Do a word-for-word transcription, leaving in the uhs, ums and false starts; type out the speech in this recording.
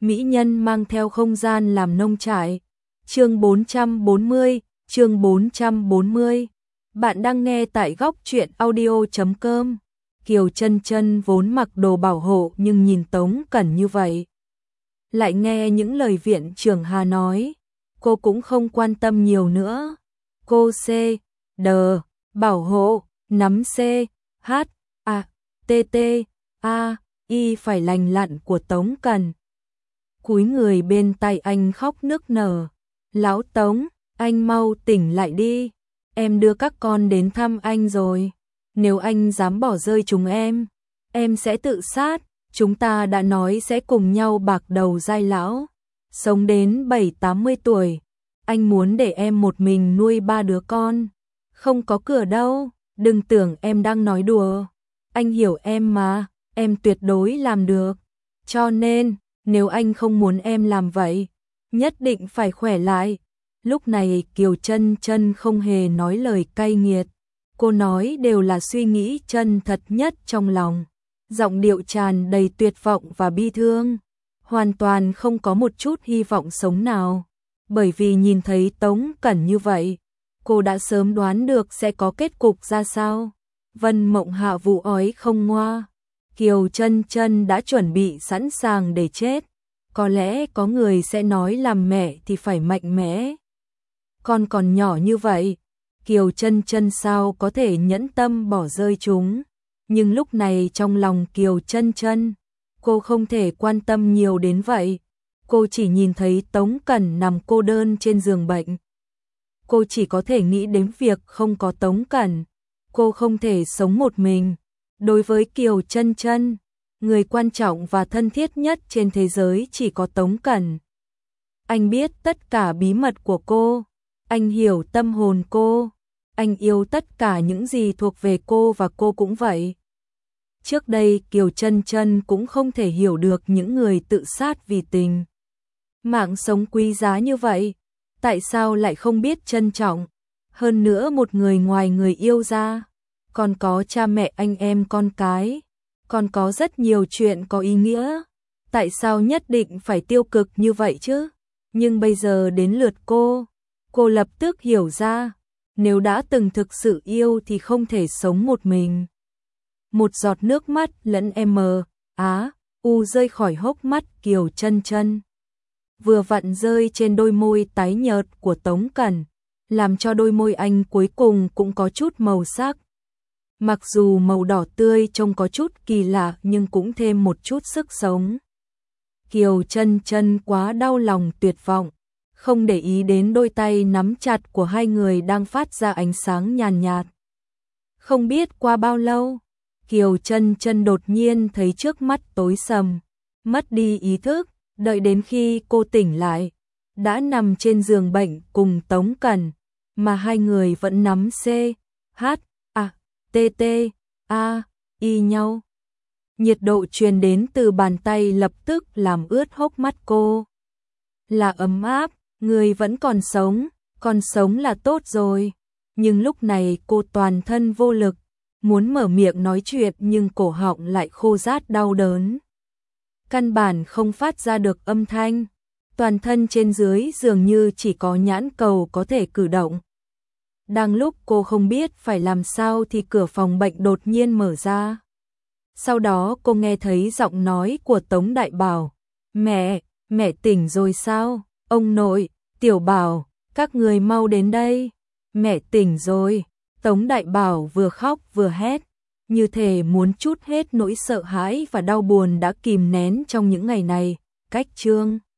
mỹ nhân mang theo không gian làm nông trại. Chương bốn trăm bốn mươi, chương bốn trăm bốn mươi. Bạn đang nghe tại góc truyện audio chấm com. Kiều Chân Chân vốn mặc đồ bảo hộ nhưng nhìn Tống Cẩn như vậy, lại nghe những lời viện trưởng Hà nói, cô cũng không quan tâm nhiều nữa. Cô C, D, bảo hộ, nắm C, H, A, T T, A, Y phải lành lặn của Tống Cẩn. Cúi người bên tay anh khóc nức nở. Lão Tống, anh mau tỉnh lại đi. Em đưa các con đến thăm anh rồi. Nếu anh dám bỏ rơi chúng em, em sẽ tự sát. Chúng ta đã nói sẽ cùng nhau bạc đầu giai lão, sống đến bảy tám mươi tuổi. Anh muốn để em một mình nuôi ba đứa con. Không có cửa đâu, đừng tưởng em đang nói đùa. Anh hiểu em mà, em tuyệt đối làm được. Cho nên, nếu anh không muốn em làm vậy, nhất định phải khỏe lại. Lúc này Kiều Chân Chân không hề nói lời cay nghiệt. Cô nói đều là suy nghĩ chân thật nhất trong lòng. Giọng điệu tràn đầy tuyệt vọng và bi thương. Hoàn toàn không có một chút hy vọng sống nào. Bởi vì nhìn thấy Tống Cẩn như vậy, cô đã sớm đoán được sẽ có kết cục ra sao. Vân Mộng Hạ vụ ói không ngoa. Kiều Chân Chân đã chuẩn bị sẵn sàng để chết. Có lẽ có người sẽ nói làm mẹ thì phải mạnh mẽ. Con còn nhỏ như vậy, Kiều Chân Chân sao có thể nhẫn tâm bỏ rơi chúng. Nhưng lúc này trong lòng Kiều Chân Chân, cô không thể quan tâm nhiều đến vậy. Cô chỉ nhìn thấy Tống Cẩn nằm cô đơn trên giường bệnh. Cô chỉ có thể nghĩ đến việc không có Tống Cẩn, cô không thể sống một mình. Đối với Kiều Chân Chân, người quan trọng và thân thiết nhất trên thế giới chỉ có Tống Cẩn. Anh biết tất cả bí mật của cô, anh hiểu tâm hồn cô, anh yêu tất cả những gì thuộc về cô và cô cũng vậy. Trước đây Kiều Chân Chân cũng không thể hiểu được những người tự sát vì tình. Mạng sống quý giá như vậy, tại sao lại không biết trân trọng? Hơn nữa một người ngoài người yêu ra, còn có cha mẹ anh em con cái, còn có rất nhiều chuyện có ý nghĩa. Tại sao nhất định phải tiêu cực như vậy chứ? Nhưng bây giờ đến lượt cô, cô lập tức hiểu ra, nếu đã từng thực sự yêu thì không thể sống một mình. Một giọt nước mắt lẫn M, Á, U rơi khỏi hốc mắt Kiều Chân Chân. Vừa vặn rơi trên đôi môi tái nhợt của Tống Cẩn, làm cho đôi môi anh cuối cùng cũng có chút màu sắc. Mặc dù màu đỏ tươi trông có chút kỳ lạ nhưng cũng thêm một chút sức sống. Kiều Chân Chân quá đau lòng tuyệt vọng, không để ý đến đôi tay nắm chặt của hai người đang phát ra ánh sáng nhàn nhạt. Không biết qua bao lâu, Kiều Chân Chân đột nhiên thấy trước mắt tối sầm, mất đi ý thức. Đợi đến khi cô tỉnh lại, đã nằm trên giường bệnh cùng Tống Cẩn, mà hai người vẫn nắm C, H, A, T T, A, Y nhau. Nhiệt độ truyền đến từ bàn tay lập tức làm ướt hốc mắt cô. Là ấm áp, người vẫn còn sống, còn sống là tốt rồi. Nhưng lúc này cô toàn thân vô lực, muốn mở miệng nói chuyện nhưng cổ họng lại khô rát đau đớn. Căn bản không phát ra được âm thanh, toàn thân trên dưới dường như chỉ có nhãn cầu có thể cử động. Đang lúc cô không biết phải làm sao thì cửa phòng bệnh đột nhiên mở ra. Sau đó cô nghe thấy giọng nói của Tống Đại Bảo. Mẹ, mẹ tỉnh rồi sao? Ông nội, Tiểu Bảo, các người mau đến đây. Mẹ tỉnh rồi. Tống Đại Bảo vừa khóc vừa hét, như thể muốn trút hết nỗi sợ hãi và đau buồn đã kìm nén trong những ngày này. Cách chương